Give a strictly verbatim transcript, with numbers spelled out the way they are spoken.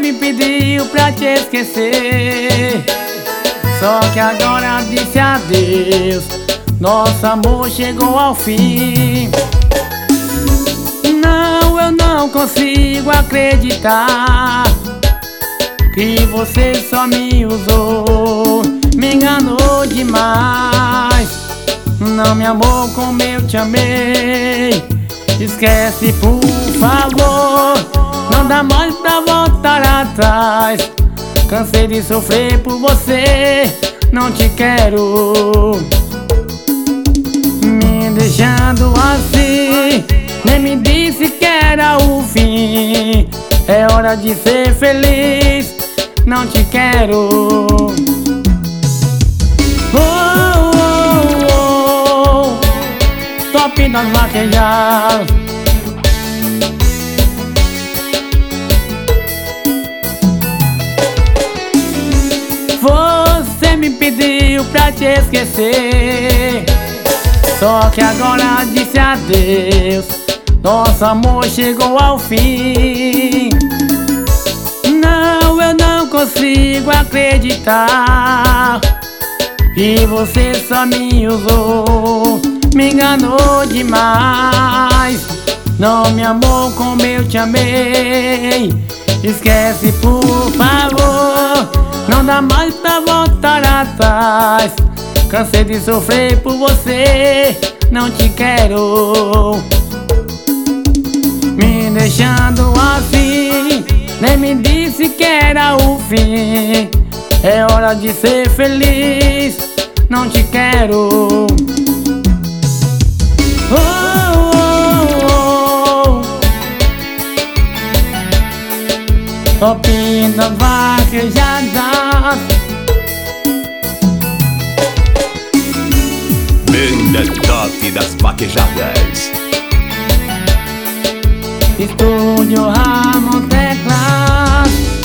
me pediu pra te esquecer, só que agora disse adeus. Nosso amor chegou ao fim. Não, eu não consigo acreditar que você só me usou, me enganou demais. Não me amou como eu te amei. Esquece, por favor, não dá mais pra voltar atrás. Cansei de sofrer por você, não te quero. Me deixando assim, nem me disse que era o fim. É hora de ser feliz, não te quero. Oh, oh, oh, top das vaquejadas. Você me pediu pra te esquecer, só que agora disse adeus. Nosso amor chegou ao fim. Não, eu não consigo acreditar que você só me usou, me enganou demais. Não me amou como eu te amei. Esquece, por favor, não dá mais pra voltar atrás. Cansei de sofrer por você, não te quero. Me deixando assim, nem me disse que era o fim. É hora de ser feliz, não te quero. Oh, oh, oh. Top das vaquejadas. Banda Top das Vaquejadas. Estúdio Ramon Teclas.